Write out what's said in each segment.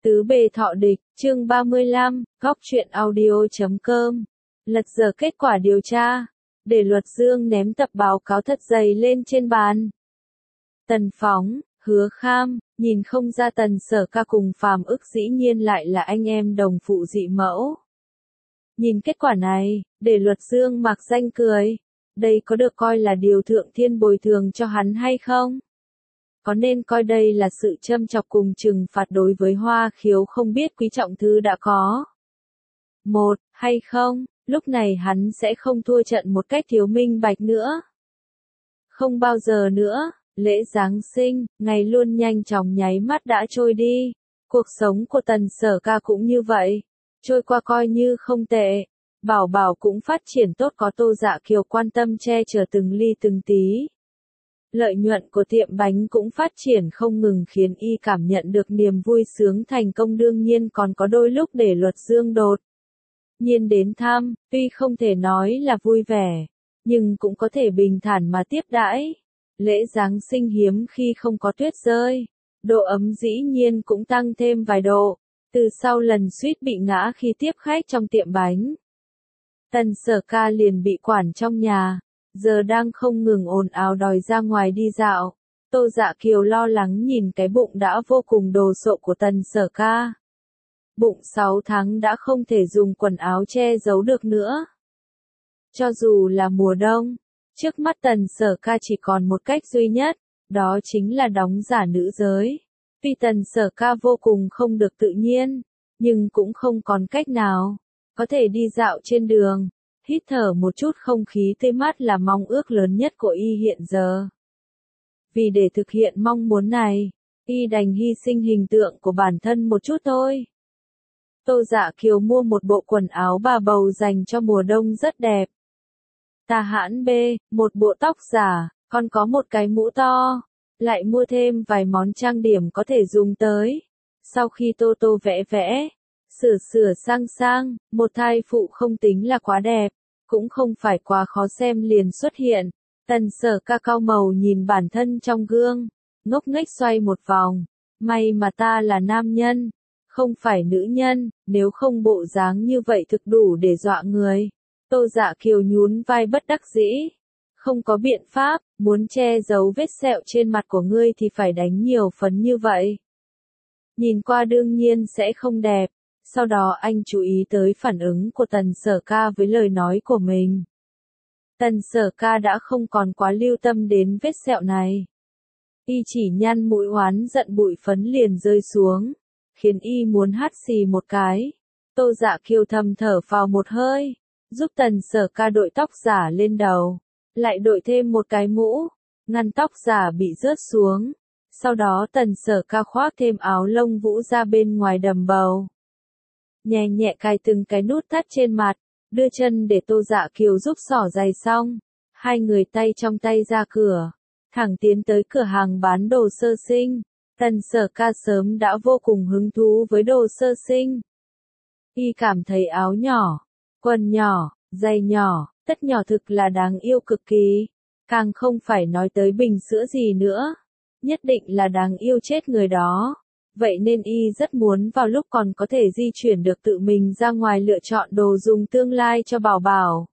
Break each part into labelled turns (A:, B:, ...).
A: Tứ bề thọ địch, chương 35, góc truyện audio.com. Lật dở kết quả điều tra. Để Luật Dương ném tập báo cáo thật dày lên trên bàn. Tần Phóng, Hứa Kham, nhìn không ra Tần Sở Ca cùng Phàm Ức dĩ nhiên lại là anh em đồng phụ dị mẫu. Nhìn kết quả này, để Luật Dương mạc danh cười. Đây có được coi là điều thượng thiên bồi thường cho hắn hay không? Có nên coi đây là sự châm chọc cùng trừng phạt đối với Hoa Khiếu không biết quý trọng thứ đã có? Một, hay không, lúc này hắn sẽ không thua trận một cách thiếu minh bạch nữa. Không bao giờ nữa, lễ Giáng sinh, ngày luôn nhanh chóng nháy mắt đã trôi đi. Cuộc sống của Tần Sở Ca cũng như vậy, trôi qua coi như không tệ. Bảo Bảo cũng phát triển tốt, có Tô Dạ Kiều quan tâm che chở từng ly từng tí. Lợi nhuận của tiệm bánh cũng phát triển không ngừng khiến y cảm nhận được niềm vui sướng thành công, đương nhiên còn có đôi lúc để Luật Dương đột nhiên đến thăm, tuy không thể nói là vui vẻ, nhưng cũng có thể bình thản mà tiếp đãi. Lễ Giáng sinh hiếm khi không có tuyết rơi, độ ấm dĩ nhiên cũng tăng thêm vài độ, từ sau lần suýt bị ngã khi tiếp khách trong tiệm bánh. Tần Sở Ca liền bị quản trong nhà, giờ đang không ngừng ồn ào đòi ra ngoài đi dạo. Tô Dạ Kiều lo lắng nhìn cái bụng đã vô cùng đồ sộ của Tần Sở Ca. Bụng 6 tháng đã không thể dùng quần áo che giấu được nữa. Cho dù là mùa đông, trước mắt Tần Sở Ca chỉ còn một cách duy nhất, đó chính là đóng giả nữ giới. Tuy Tần Sở Ca vô cùng không được tự nhiên, nhưng cũng không còn cách nào. Có thể đi dạo trên đường, hít thở một chút không khí tươi mát là mong ước lớn nhất của y hiện giờ. Vì để thực hiện mong muốn này, y đành hy sinh hình tượng của bản thân một chút thôi. Tô Dạ Kiều mua một bộ quần áo bà bầu dành cho mùa đông rất đẹp. Tà Hãn B, một bộ tóc giả, còn có một cái mũ to, lại mua thêm vài món trang điểm có thể dùng tới. Sau khi Tô Tô vẽ vẽ, sửa sang sang, một thai phụ không tính là quá đẹp, cũng không phải quá khó xem liền xuất hiện. Tần Sở Ca cau màu nhìn bản thân trong gương, ngốc nghếch xoay một vòng. May mà ta là nam nhân, không phải nữ nhân, nếu không bộ dáng như vậy thực đủ để dọa người. Tô Dạ Kiều nhún vai bất đắc dĩ. Không có biện pháp, muốn che giấu vết sẹo trên mặt của ngươi thì phải đánh nhiều phấn như vậy. Nhìn qua đương nhiên sẽ không đẹp. Sau đó anh chú ý tới phản ứng của Tần Sở Ca với lời nói của mình. Tần Sở Ca đã không còn quá lưu tâm đến vết sẹo này. Y chỉ nhăn mũi oán giận bụi phấn liền rơi xuống, khiến y muốn hắt xì một cái. Tô Dạ Kiều thầm thở phào một hơi, giúp Tần Sở Ca đội tóc giả lên đầu, lại đội thêm một cái mũ, ngăn tóc giả bị rớt xuống. Sau đó Tần Sở Ca khoác thêm áo lông vũ ra bên ngoài đầm bầu. Nhẹ nhẹ cài từng cái nút thắt trên mặt, đưa chân để Tô Dạ Kiều giúp xỏ giày xong. Hai người tay trong tay ra cửa, thẳng tiến tới cửa hàng bán đồ sơ sinh. Tần Sở Ca sớm đã vô cùng hứng thú với đồ sơ sinh. Y cảm thấy áo nhỏ, quần nhỏ, giày nhỏ, tất nhỏ thực là đáng yêu cực kỳ. Càng không phải nói tới bình sữa gì nữa. Nhất định là đáng yêu chết người đó. Vậy nên y rất muốn vào lúc còn có thể di chuyển được tự mình ra ngoài lựa chọn đồ dùng tương lai cho Bảo Bảo.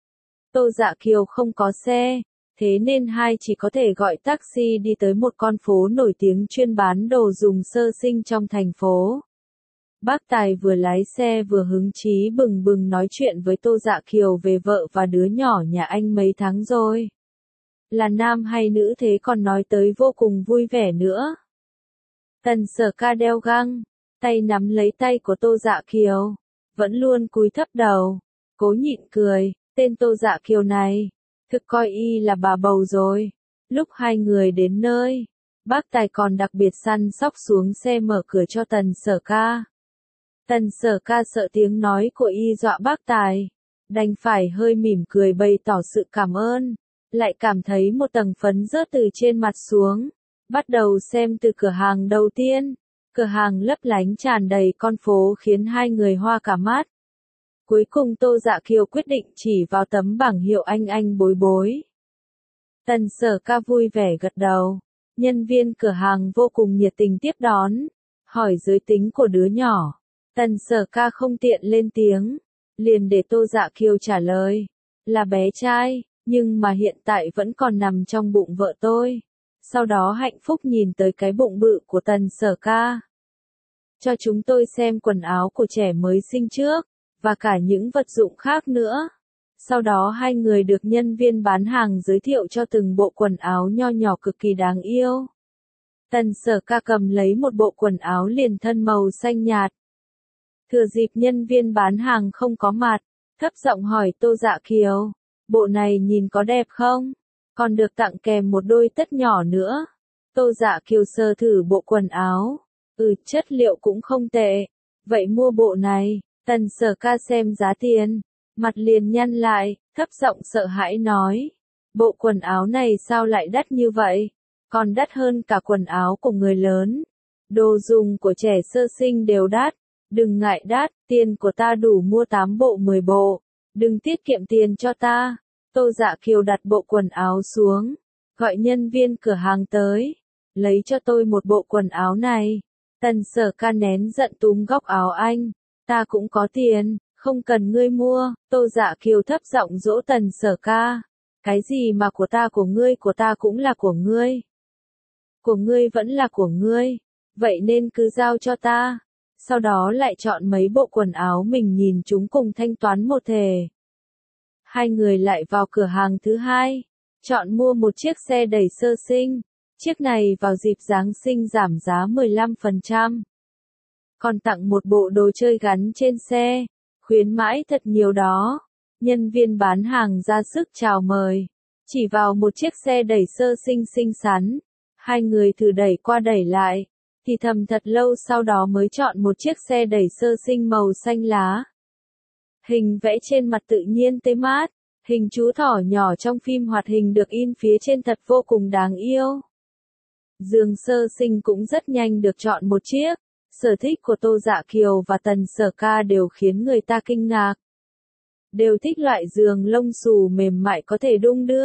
A: Tô Dạ Kiều không có xe, thế nên hai chỉ có thể gọi taxi đi tới một con phố nổi tiếng chuyên bán đồ dùng sơ sinh trong thành phố. Bác Tài vừa lái xe vừa hứng chí bừng bừng nói chuyện với Tô Dạ Kiều về vợ và đứa nhỏ nhà anh mấy tháng rồi. Là nam hay nữ thế còn nói tới vô cùng vui vẻ nữa. Tần Sở Ca đeo găng, tay nắm lấy tay của Tô Dạ Kiều, vẫn luôn cúi thấp đầu, cố nhịn cười. Tên Tô Dạ Kiều này, thực coi y là bà bầu rồi. Lúc hai người đến nơi, bác Tài còn đặc biệt săn sóc xuống xe mở cửa cho Tần Sở Ca. Tần Sở Ca sợ tiếng nói của y dọa bác Tài, đành phải hơi mỉm cười bày tỏ sự cảm ơn, lại cảm thấy một tầng phấn rớt từ trên mặt xuống. Bắt đầu xem từ cửa hàng đầu tiên, cửa hàng lấp lánh tràn đầy con phố khiến hai người hoa cả mắt. Cuối cùng Tô Dạ Kiều quyết định chỉ vào tấm bảng hiệu anh bối bối. Tần Sở Ca vui vẻ gật đầu, nhân viên cửa hàng vô cùng nhiệt tình tiếp đón, Hỏi giới tính của đứa nhỏ. Tần Sở Ca không tiện lên tiếng. Liền để Tô Dạ Kiều trả lời. Là bé trai, nhưng mà hiện tại vẫn còn nằm trong bụng vợ tôi. Sau đó hạnh phúc nhìn tới cái bụng bự của Tần Sở Ca. Cho chúng tôi xem quần áo của trẻ mới sinh trước, và cả những vật dụng khác nữa. Sau đó hai người được nhân viên bán hàng giới thiệu cho từng bộ quần áo nho nhỏ cực kỳ đáng yêu. Tần Sở Ca cầm lấy một bộ quần áo liền thân màu xanh nhạt. Thừa dịp nhân viên bán hàng không có mặt, thấp giọng hỏi Tô Dạ Kiều, bộ này nhìn có đẹp không? Còn được tặng kèm một đôi tất nhỏ nữa. Tô Dạ Kiều sờ thử bộ quần áo. Chất liệu cũng không tệ. Vậy mua bộ này. Tần Sở Ca xem giá tiền. Mặt liền nhăn lại, thấp giọng sợ hãi nói. Bộ quần áo này sao lại đắt như vậy? Còn đắt hơn cả quần áo của người lớn. Đồ dùng của trẻ sơ sinh đều đắt. Đừng ngại đắt, tiền của ta đủ mua 8 bộ 10 bộ. Đừng tiết kiệm tiền cho ta. Tô Dạ Kiều đặt bộ quần áo xuống. Gọi nhân viên cửa hàng tới. Lấy cho tôi một bộ quần áo này. Tần Sở Ca nén giận túm góc áo anh. Ta cũng có tiền, không cần ngươi mua. Tô Dạ Kiều thấp giọng dỗ Tần Sở Ca. Cái gì mà của ta cũng là của ngươi. Của ngươi vẫn là của ngươi. Vậy nên cứ giao cho ta. Sau đó lại chọn mấy bộ quần áo mình nhìn chúng cùng thanh toán một thể. Hai người lại vào cửa hàng thứ hai. Chọn mua một chiếc xe đẩy sơ sinh. Chiếc này vào dịp Giáng sinh giảm giá 15%. Còn tặng một bộ đồ chơi gắn trên xe. Khuyến mãi thật nhiều đó. Nhân viên bán hàng ra sức chào mời. Chỉ vào một chiếc xe đẩy sơ sinh xinh xắn. Hai người thử đẩy qua đẩy lại. Thì thầm thật lâu sau đó mới chọn một chiếc xe đẩy sơ sinh màu xanh lá. Hình vẽ trên mặt tự nhiên tê mát. Hình chú thỏ nhỏ trong phim hoạt hình được in phía trên thật vô cùng đáng yêu. Giường sơ sinh cũng rất nhanh được chọn một chiếc. Sở thích của Tô Dạ Kiều và Tần Sở Ca đều khiến người ta kinh ngạc. Đều thích loại giường lông xù mềm mại có thể đung đưa.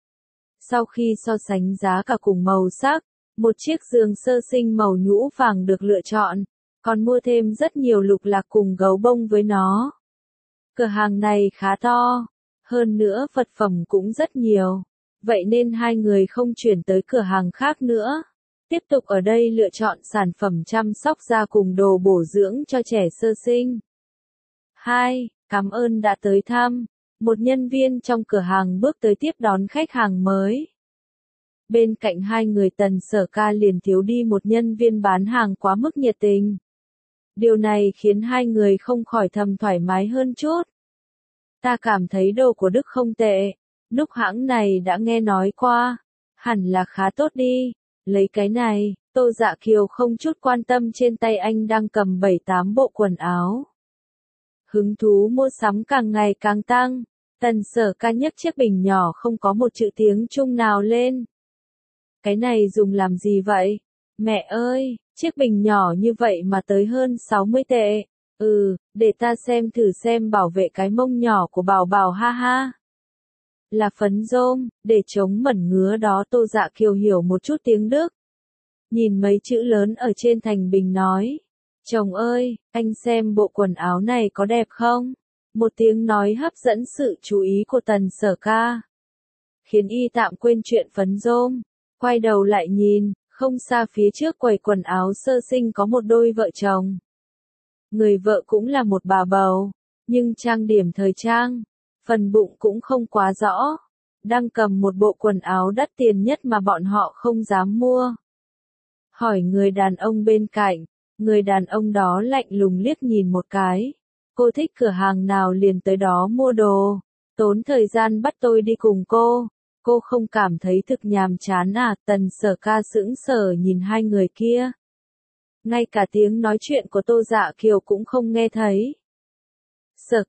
A: Sau khi so sánh giá cả cùng màu sắc, một chiếc giường sơ sinh màu nhũ vàng được lựa chọn, còn mua thêm rất nhiều lục lạc cùng gấu bông với nó. Cửa hàng này khá to, hơn nữa vật phẩm cũng rất nhiều, vậy nên hai người không chuyển tới cửa hàng khác nữa. Tiếp tục ở đây lựa chọn sản phẩm chăm sóc da cùng đồ bổ dưỡng cho trẻ sơ sinh. 2. Cảm ơn đã tới thăm. Một nhân viên trong cửa hàng bước tới tiếp đón khách hàng mới. Bên cạnh hai người Tần Sở Ca liền thiếu đi một nhân viên bán hàng quá mức nhiệt tình. Điều này khiến hai người không khỏi thầm thoải mái hơn chút. Ta cảm thấy đồ của Đức không tệ. Lúc hãng này đã nghe nói qua. Hẳn là khá tốt đi. Lấy cái này, Tô Dạ Kiều không chút quan tâm trên tay anh đang cầm 7-8 bộ quần áo. Hứng thú mua sắm càng ngày càng tăng. Tần Sở Ca nhấc chiếc bình nhỏ không có một chữ tiếng Trung nào lên. Cái này dùng làm gì vậy? Mẹ ơi, chiếc bình nhỏ như vậy mà tới hơn 60 tệ. Để ta xem thử xem bảo vệ cái mông nhỏ của Bảo Bảo ha ha. Là phấn rôm, để chống mẩn ngứa đó. Tô Dạ Kiều hiểu một chút tiếng Đức. Nhìn mấy chữ lớn ở trên thành bình nói. Chồng ơi, anh xem bộ quần áo này có đẹp không? Một tiếng nói hấp dẫn sự chú ý của Tần Sở Ca. Khiến y tạm quên chuyện phấn rôm. Quay đầu lại nhìn, không xa phía trước quầy quần áo sơ sinh có một đôi vợ chồng. Người vợ cũng là một bà bầu, nhưng trang điểm thời trang. Phần bụng cũng không quá rõ. Đang cầm một bộ quần áo đắt tiền nhất mà bọn họ không dám mua. Hỏi người đàn ông bên cạnh. Người đàn ông đó lạnh lùng liếc nhìn một cái. Cô thích cửa hàng nào liền tới đó mua đồ. Tốn thời gian bắt tôi đi cùng cô. Cô không cảm thấy thực nhàm chán à? Tần Sở Ca sững sờ nhìn hai người kia. Ngay cả tiếng nói chuyện của Tô Dạ Kiều cũng không nghe thấy. Sở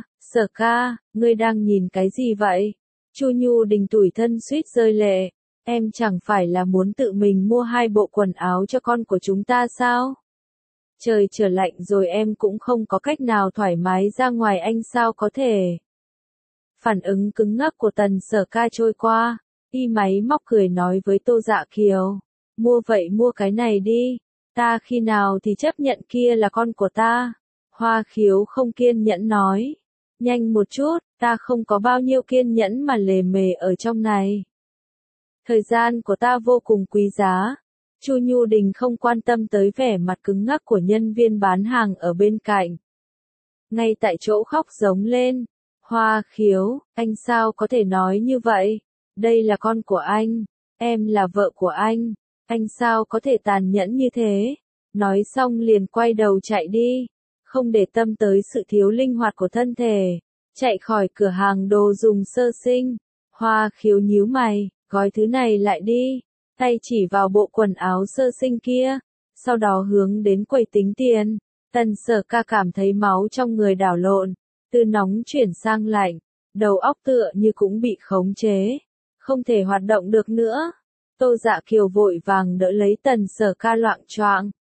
A: Ca, ngươi đang nhìn cái gì vậy? Chu Nhu Đình tủi thân suýt rơi lệ. Em chẳng phải là muốn tự mình mua 2 bộ quần áo cho con của chúng ta sao? Trời trở lạnh rồi em cũng không có cách nào thoải mái ra ngoài, anh sao có thể? Phản ứng cứng ngắc của Tần Sở Ca trôi qua, y máy móc cười nói với Tô Dạ Kiều. Mua vậy mua cái này đi. Ta khi nào thì chấp nhận kia là con của ta? Hoa Khiếu không kiên nhẫn nói. Nhanh một chút, ta không có bao nhiêu kiên nhẫn mà lề mề ở trong này. Thời gian của ta vô cùng quý giá. Chu Nhu Đình không quan tâm tới vẻ mặt cứng ngắc của nhân viên bán hàng ở bên cạnh. Ngay tại chỗ khóc giống lên. Hoa Khiếu, anh sao có thể nói như vậy? Đây là con của anh, em là vợ của anh sao có thể tàn nhẫn như thế? Nói xong liền quay đầu chạy đi, không để tâm tới sự thiếu linh hoạt của thân thể, chạy khỏi cửa hàng đồ dùng sơ sinh. Hoa Khiếu nhíu mày, gói thứ này lại đi, tay chỉ vào bộ quần áo sơ sinh kia, sau đó hướng đến quầy tính tiền. Tần Sở Ca cảm thấy máu trong người đảo lộn, từ nóng chuyển sang lạnh, đầu óc tựa như cũng bị khống chế, không thể hoạt động được nữa. Tô Dạ Kiều vội vàng đỡ lấy Tần Sở Ca loạng choạng.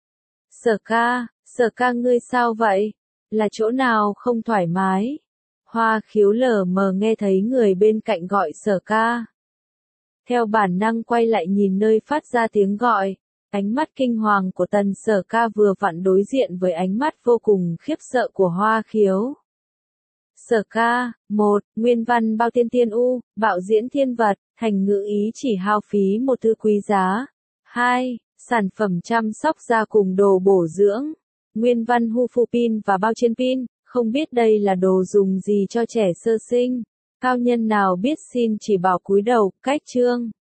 A: Sở ca ngươi sao vậy? Là chỗ nào không thoải mái? Hoa Khiếu lờ mờ nghe thấy người bên cạnh gọi Sở Ca. Theo bản năng quay lại nhìn nơi phát ra tiếng gọi, ánh mắt kinh hoàng của Tần Sở Ca vừa vặn đối diện với ánh mắt vô cùng khiếp sợ của Hoa Khiếu. Sở Ca, 1. Nguyên văn bao tiên tiên u, bạo diễn thiên vật, thành ngữ ý chỉ hao phí một thứ quý giá. 2. Sản phẩm chăm sóc da cùng đồ bổ dưỡng. Nguyên văn hu phu pin và bao trên pin, không biết đây là đồ dùng gì cho trẻ sơ sinh. Cao nhân nào biết xin chỉ bảo cúi đầu, cách chương.